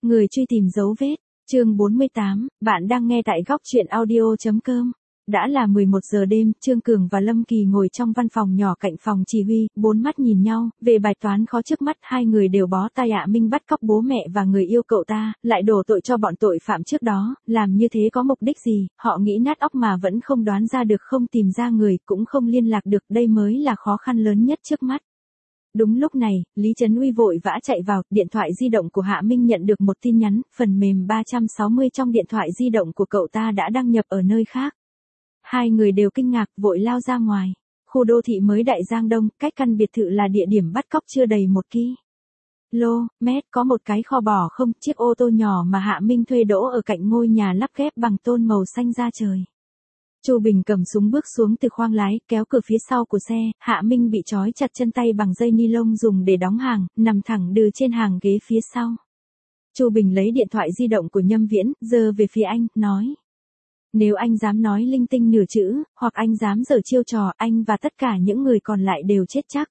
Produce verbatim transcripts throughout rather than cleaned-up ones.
Người truy tìm dấu vết, chương bốn mươi tám, bạn đang nghe tại góc truyện audio.com. Đã là mười một giờ đêm, Trương Cường và Lâm Kỳ ngồi trong văn phòng nhỏ cạnh phòng chỉ huy, bốn mắt nhìn nhau, về bài toán khó trước mắt hai người đều bó tay Hạ Minh bắt cóc bố mẹ và người yêu cậu ta, lại đổ tội cho bọn tội phạm trước đó, làm như thế có mục đích gì, họ nghĩ nát óc mà vẫn không đoán ra được, không tìm ra người, cũng không liên lạc được, đây mới là khó khăn lớn nhất trước mắt. Đúng lúc này, Lý Trấn Uy vội vã chạy vào, điện thoại di động của Hạ Minh nhận được một tin nhắn, phần mềm ba trăm sáu mươi trong điện thoại di động của cậu ta đã đăng nhập ở nơi khác. Hai người đều kinh ngạc, vội lao ra ngoài. Khu đô thị mới Đại Giang Đông, cách căn biệt thự là địa điểm bắt cóc chưa đầy một ki lô mét, có một cái kho bỏ không, chiếc ô tô nhỏ mà Hạ Minh thuê đỗ ở cạnh ngôi nhà lắp ghép bằng tôn màu xanh da trời. Chu Bình cầm súng bước xuống từ khoang lái, kéo cửa phía sau của xe, Hạ Minh bị trói chặt chân tay bằng dây ni lông dùng để đóng hàng, nằm thẳng đừ trên hàng ghế phía sau. Chu Bình lấy điện thoại di động của Nhâm Viễn, giơ về phía anh, nói. Nếu anh dám nói linh tinh nửa chữ, hoặc anh dám giở chiêu trò, anh và tất cả những người còn lại đều chết chắc.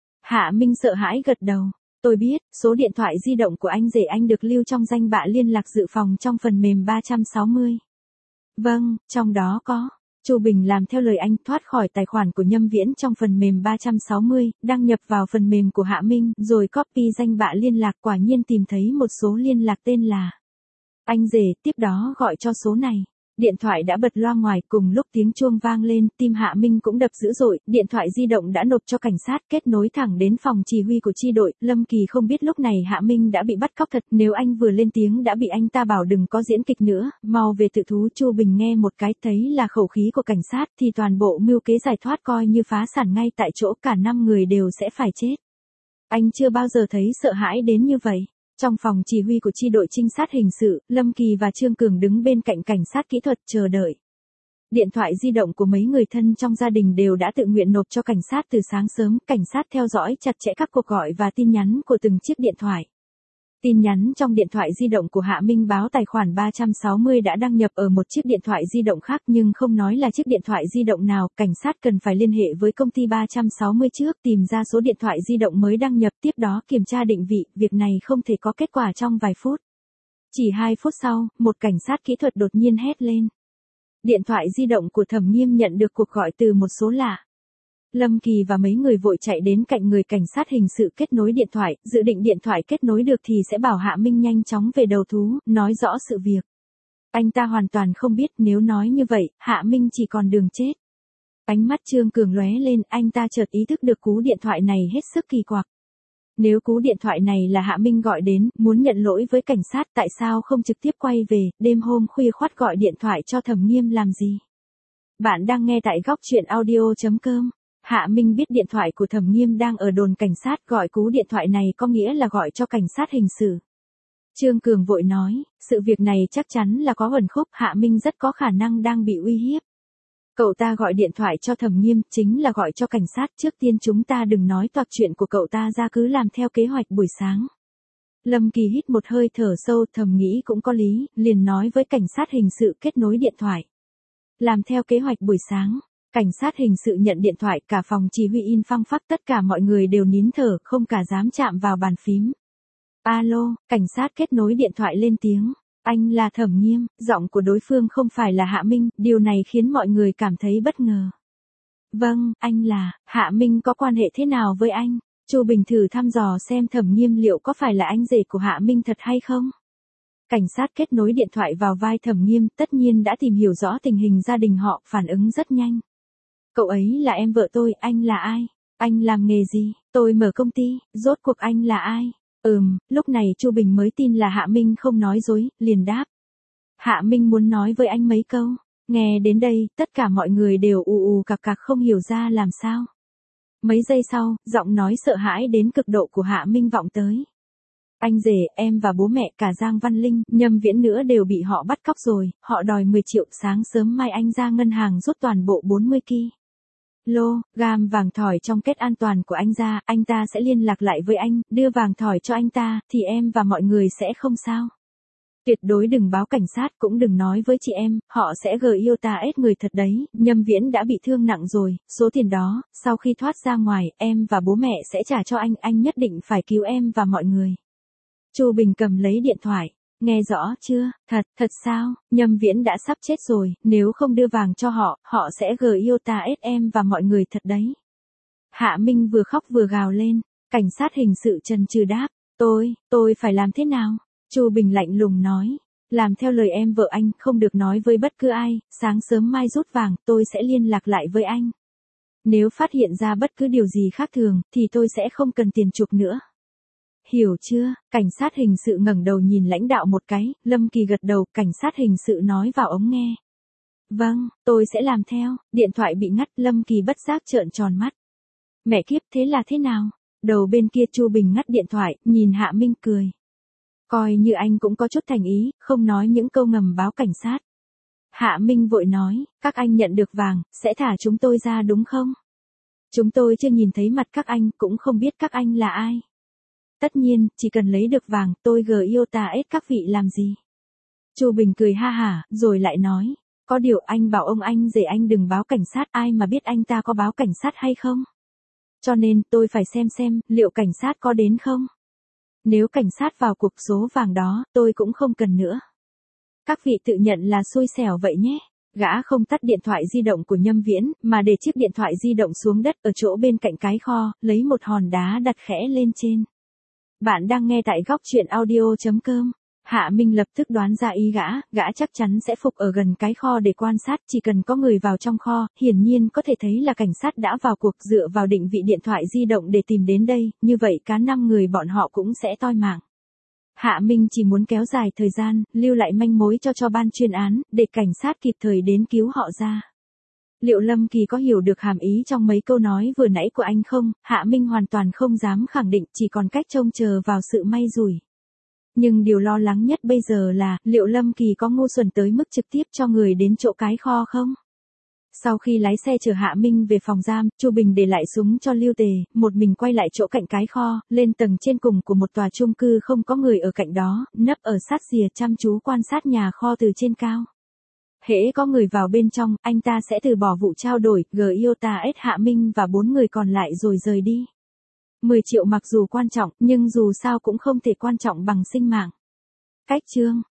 Hạ Minh sợ hãi gật đầu. Tôi biết, số điện thoại di động của anh rể anh được lưu trong danh bạ liên lạc dự phòng trong phần mềm ba trăm sáu mươi. Vâng, trong đó có. Chu Bình làm theo lời anh, thoát khỏi tài khoản của Nhâm Viễn trong phần mềm ba trăm sáu mươi, đăng nhập vào phần mềm của Hạ Minh, rồi copy danh bạ liên lạc, quả nhiên tìm thấy một số liên lạc tên là anh rể, tiếp đó gọi cho số này. Điện thoại đã bật loa ngoài, cùng lúc tiếng chuông vang lên, tim Hạ Minh cũng đập dữ dội, điện thoại di động đã nộp cho cảnh sát, kết nối thẳng đến phòng chỉ huy của chi đội. Lâm Kỳ không biết lúc này Hạ Minh đã bị bắt cóc thật, nếu anh vừa lên tiếng đã bị anh ta bảo đừng có diễn kịch nữa, mau về tự thú. Chu Bình nghe một cái, thấy là khẩu khí của cảnh sát, thì toàn bộ mưu kế giải thoát coi như phá sản ngay tại chỗ, cả năm người đều sẽ phải chết. Anh chưa bao giờ thấy sợ hãi đến như vậy. Trong phòng chỉ huy của chi đội trinh sát hình sự, Lâm Kỳ và Trương Cường đứng bên cạnh cảnh sát kỹ thuật chờ đợi. Điện thoại di động của mấy người thân trong gia đình đều đã tự nguyện nộp cho cảnh sát từ sáng sớm, cảnh sát theo dõi chặt chẽ các cuộc gọi và tin nhắn của từng chiếc điện thoại. Tin nhắn trong điện thoại di động của Hạ Minh báo tài khoản ba trăm sáu mươi đã đăng nhập ở một chiếc điện thoại di động khác nhưng không nói là chiếc điện thoại di động nào, cảnh sát cần phải liên hệ với công ty ba trăm sáu mươi trước, tìm ra số điện thoại di động mới đăng nhập, tiếp đó kiểm tra định vị, việc này không thể có kết quả trong vài phút. Chỉ hai phút sau, một cảnh sát kỹ thuật đột nhiên hét lên. Điện thoại di động của Thẩm Nghiêm nhận được cuộc gọi từ một số lạ. Lâm Kỳ và mấy người vội chạy đến cạnh người cảnh sát hình sự kết nối điện thoại, dự định điện thoại kết nối được thì sẽ bảo Hạ Minh nhanh chóng về đầu thú, nói rõ sự việc. Anh ta hoàn toàn không biết, nếu nói như vậy, Hạ Minh chỉ còn đường chết. Ánh mắt Trương Cường lóe lên, anh ta chợt ý thức được cú điện thoại này hết sức kỳ quặc. Nếu cú điện thoại này là Hạ Minh gọi đến, muốn nhận lỗi với cảnh sát, tại sao không trực tiếp quay về, đêm hôm khuya khoắt gọi điện thoại cho Thẩm Nghiêm làm gì? Bạn đang nghe tại góc truyện audio.com. Hạ Minh biết điện thoại của Thẩm Nghiêm đang ở đồn cảnh sát, gọi cú điện thoại này có nghĩa là gọi cho cảnh sát hình sự. Trương Cường vội nói, sự việc này chắc chắn là có uẩn khúc, Hạ Minh rất có khả năng đang bị uy hiếp. Cậu ta gọi điện thoại cho Thẩm Nghiêm, chính là gọi cho cảnh sát, trước tiên chúng ta đừng nói toạc chuyện của cậu ta ra, cứ làm theo kế hoạch buổi sáng. Lâm Kỳ hít một hơi thở sâu, thầm nghĩ cũng có lý, liền nói với cảnh sát hình sự kết nối điện thoại. Làm theo kế hoạch buổi sáng. Cảnh sát hình sự nhận điện thoại, cả phòng chỉ huy in phăng phắc, tất cả mọi người đều nín thở, không cả dám chạm vào bàn phím. Alo, cảnh sát kết nối điện thoại lên tiếng. Anh là Thẩm Nghiêm, giọng của đối phương không phải là Hạ Minh, điều này khiến mọi người cảm thấy bất ngờ. Vâng, anh là, Hạ Minh có quan hệ thế nào với anh? Chu Bình thử thăm dò xem Thẩm Nghiêm liệu có phải là anh rể của Hạ Minh thật hay không? Cảnh sát kết nối điện thoại vào vai Thẩm Nghiêm, tất nhiên đã tìm hiểu rõ tình hình gia đình họ, phản ứng rất nhanh. Cậu ấy là em vợ tôi, anh là ai? Anh làm nghề gì? Tôi mở công ty, rốt cuộc anh là ai? Ừm, lúc này Chu Bình mới tin là Hạ Minh không nói dối, liền đáp. Hạ Minh muốn nói với anh mấy câu. Nghe đến đây, tất cả mọi người đều ù ù cặc cặc không hiểu ra làm sao. Mấy giây sau, giọng nói sợ hãi đến cực độ của Hạ Minh vọng tới. Anh rể, em và bố mẹ, cả Giang Văn Linh, Nhâm Viễn nữa đều bị họ bắt cóc rồi, họ đòi mười triệu, sáng sớm mai anh ra ngân hàng rút toàn bộ bốn mươi ki lô gam vàng thỏi trong kết an toàn của anh ra, anh ta sẽ liên lạc lại với anh, đưa vàng thỏi cho anh ta, thì em và mọi người sẽ không sao. Tuyệt đối đừng báo cảnh sát, cũng đừng nói với chị em, họ sẽ gờ yêu ta ết người thật đấy. Nhâm Viễn đã bị thương nặng rồi, số tiền đó, sau khi thoát ra ngoài, em và bố mẹ sẽ trả cho anh, anh nhất định phải cứu em và mọi người. Chu Bình cầm lấy điện thoại. Nghe rõ chưa, thật, thật sao, Nhâm Viễn đã sắp chết rồi, nếu không đưa vàng cho họ, họ sẽ gờ yêu ta ết em và mọi người thật đấy. Hạ Minh vừa khóc vừa gào lên, cảnh sát hình sự chần chừ đáp, tôi, tôi phải làm thế nào? Chu Bình lạnh lùng nói, làm theo lời em vợ anh, không được nói với bất cứ ai, sáng sớm mai rút vàng, tôi sẽ liên lạc lại với anh. Nếu phát hiện ra bất cứ điều gì khác thường, thì tôi sẽ không cần tiền chuộc nữa. Hiểu chưa? Cảnh sát hình sự ngẩng đầu nhìn lãnh đạo một cái, Lâm Kỳ gật đầu, cảnh sát hình sự nói vào ống nghe. Vâng, tôi sẽ làm theo, điện thoại bị ngắt, Lâm Kỳ bất giác trợn tròn mắt. Mẹ kiếp, thế là thế nào? Đầu bên kia Chu Bình ngắt điện thoại, nhìn Hạ Minh cười. Coi như anh cũng có chút thành ý, không nói những câu ngầm báo cảnh sát. Hạ Minh vội nói, các anh nhận được vàng, sẽ thả chúng tôi ra đúng không? Chúng tôi chưa nhìn thấy mặt các anh, cũng không biết các anh là ai. Tất nhiên, chỉ cần lấy được vàng, tôi gờ yêu ta ết các vị làm gì? Chu Bình cười ha hả, rồi lại nói, có điều anh bảo ông anh rể anh đừng báo cảnh sát, ai mà biết anh ta có báo cảnh sát hay không? Cho nên, tôi phải xem xem, liệu cảnh sát có đến không? Nếu cảnh sát vào cuộc số vàng đó, tôi cũng không cần nữa. Các vị tự nhận là xui xẻo vậy nhé. Gã không tắt điện thoại di động của Nhâm Viễn, mà để chiếc điện thoại di động xuống đất ở chỗ bên cạnh cái kho, lấy một hòn đá đặt khẽ lên trên. Bạn đang nghe tại góc truyện audio chấm com. Hạ Minh lập tức đoán ra ý gã, gã chắc chắn sẽ phục ở gần cái kho để quan sát, chỉ cần có người vào trong kho, hiển nhiên có thể thấy là cảnh sát đã vào cuộc, dựa vào định vị điện thoại di động để tìm đến đây, như vậy cá năm người bọn họ cũng sẽ toi mạng. Hạ Minh chỉ muốn kéo dài thời gian, lưu lại manh mối cho cho ban chuyên án, để cảnh sát kịp thời đến cứu họ ra. Liệu Lâm Kỳ có hiểu được hàm ý trong mấy câu nói vừa nãy của anh không? Hạ Minh hoàn toàn không dám khẳng định, chỉ còn cách trông chờ vào sự may rủi. Nhưng điều lo lắng nhất bây giờ là, liệu Lâm Kỳ có ngu xuẩn tới mức trực tiếp cho người đến chỗ cái kho không? Sau khi lái xe chở Hạ Minh về phòng giam, Chu Bình để lại súng cho Lưu Tề, một mình quay lại chỗ cạnh cái kho, lên tầng trên cùng của một tòa chung cư không có người ở cạnh đó, nấp ở sát rìa chăm chú quan sát nhà kho từ trên cao. Hễ có người vào bên trong, anh ta sẽ từ bỏ vụ trao đổi, gờ yêu ta ết Hạ Minh và bốn người còn lại rồi rời đi. mười triệu mặc dù quan trọng, nhưng dù sao cũng không thể quan trọng bằng sinh mạng. Cách chương